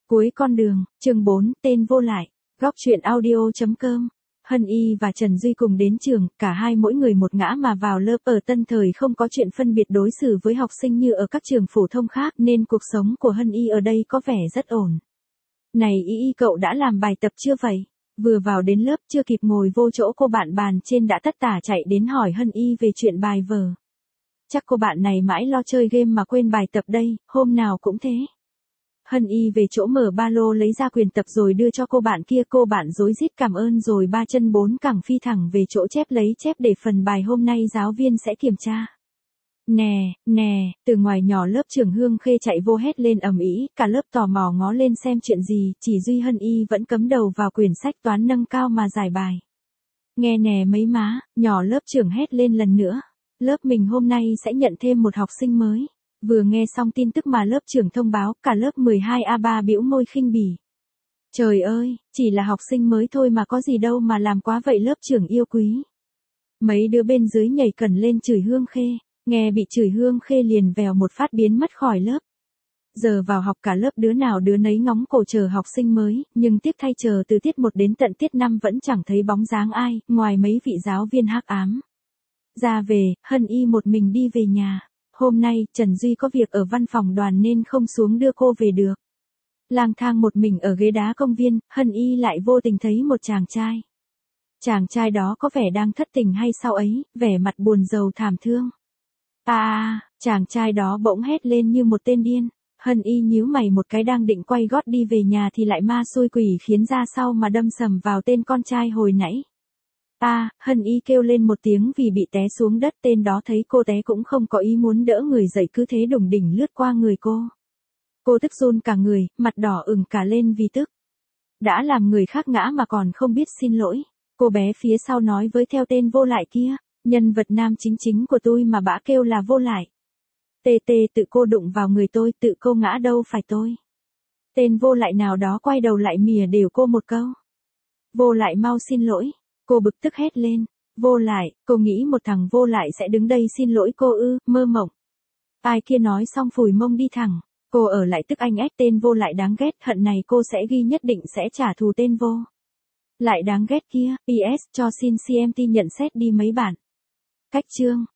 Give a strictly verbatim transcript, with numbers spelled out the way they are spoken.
Cuối con đường, chương bốn, tên vô lại. Góc truyện audio chấm com. Hân Y và Trần Duy cùng đến trường, cả hai mỗi người một ngã mà vào lớp. Ở Tân Thời không có chuyện phân biệt đối xử với học sinh như ở các trường phổ thông khác, nên cuộc sống của Hân Y ở đây có vẻ rất ổn. Này Y Y, cậu đã làm bài tập chưa vậy? Vừa vào đến lớp chưa kịp ngồi vô chỗ, cô bạn bàn trên đã tất tả chạy đến hỏi Hân Y về chuyện bài vở. Chắc cô bạn này mãi lo chơi game mà quên bài tập đây, hôm nào cũng thế. Hân Y về chỗ mở ba lô lấy ra quyền tập rồi đưa cho cô bạn kia. Cô bạn rối rít cảm ơn rồi ba chân bốn cẳng phi thẳng về chỗ chép lấy chép để phần bài hôm nay giáo viên sẽ kiểm tra. Nè, nè, từ ngoài nhỏ lớp Trường Hương Khê chạy vô hét lên ầm ĩ, cả lớp tò mò ngó lên xem chuyện gì, chỉ duy Hân Y vẫn cắm đầu vào quyển sách toán nâng cao mà giải bài. Nghe nè mấy má, nhỏ lớp Trường hét lên lần nữa. Lớp mình hôm nay sẽ nhận thêm một học sinh mới. Vừa nghe xong tin tức mà lớp trưởng thông báo, cả lớp mười hai A ba bĩu môi khinh bỉ. Trời ơi, chỉ là học sinh mới thôi mà có gì đâu mà làm quá vậy lớp trưởng yêu quý. Mấy đứa bên dưới nhảy cẩn lên chửi Hương Khê, nghe bị chửi Hương Khê liền vèo một phát biến mất khỏi lớp. Giờ vào học cả lớp đứa nào đứa nấy ngóng cổ chờ học sinh mới, nhưng tiếc thay chờ từ tiết một đến tận tiết năm vẫn chẳng thấy bóng dáng ai, ngoài mấy vị giáo viên hắc ám. Ra về, Hân Y một mình đi về nhà. Hôm nay, Trần Duy có việc ở văn phòng đoàn nên không xuống đưa cô về được. Lang thang một mình ở ghế đá công viên, Hân Y lại vô tình thấy một chàng trai. Chàng trai đó có vẻ đang thất tình hay sao ấy, vẻ mặt buồn rầu thảm thương. À, chàng trai đó bỗng hét lên như một tên điên. Hân Y nhíu mày một cái, đang định quay gót đi về nhà thì lại ma xui quỷ khiến ra sau mà đâm sầm vào tên con trai hồi nãy. À, Hân Y kêu lên một tiếng vì bị té xuống đất. Tên đó thấy cô té cũng không có ý muốn đỡ người dậy, cứ thế đùng đỉnh lướt qua người cô. Cô tức run cả người, mặt đỏ ửng cả lên vì tức. Đã làm người khác ngã mà còn không biết xin lỗi. Cô bé phía sau nói với theo tên vô lại kia, nhân vật nam chính chính của tôi mà bả kêu là vô lại. Tê tê, tự cô đụng vào người tôi, tự cô ngã đâu phải tôi. Tên vô lại nào đó quay đầu lại mỉa đều cô một câu. Vô lại mau xin lỗi. Cô bực tức hét lên. Vô lại, cô nghĩ một thằng vô lại sẽ đứng đây xin lỗi cô ư, mơ mộng. Ai kia nói xong phủi mông đi thẳng. Cô ở lại tức anh ếch, tên vô lại đáng ghét, hận này cô sẽ ghi, nhất định sẽ trả thù tên vô lại đáng ghét kia. pê ét cho xin xê em tê nhận xét đi mấy bản. Cách chương.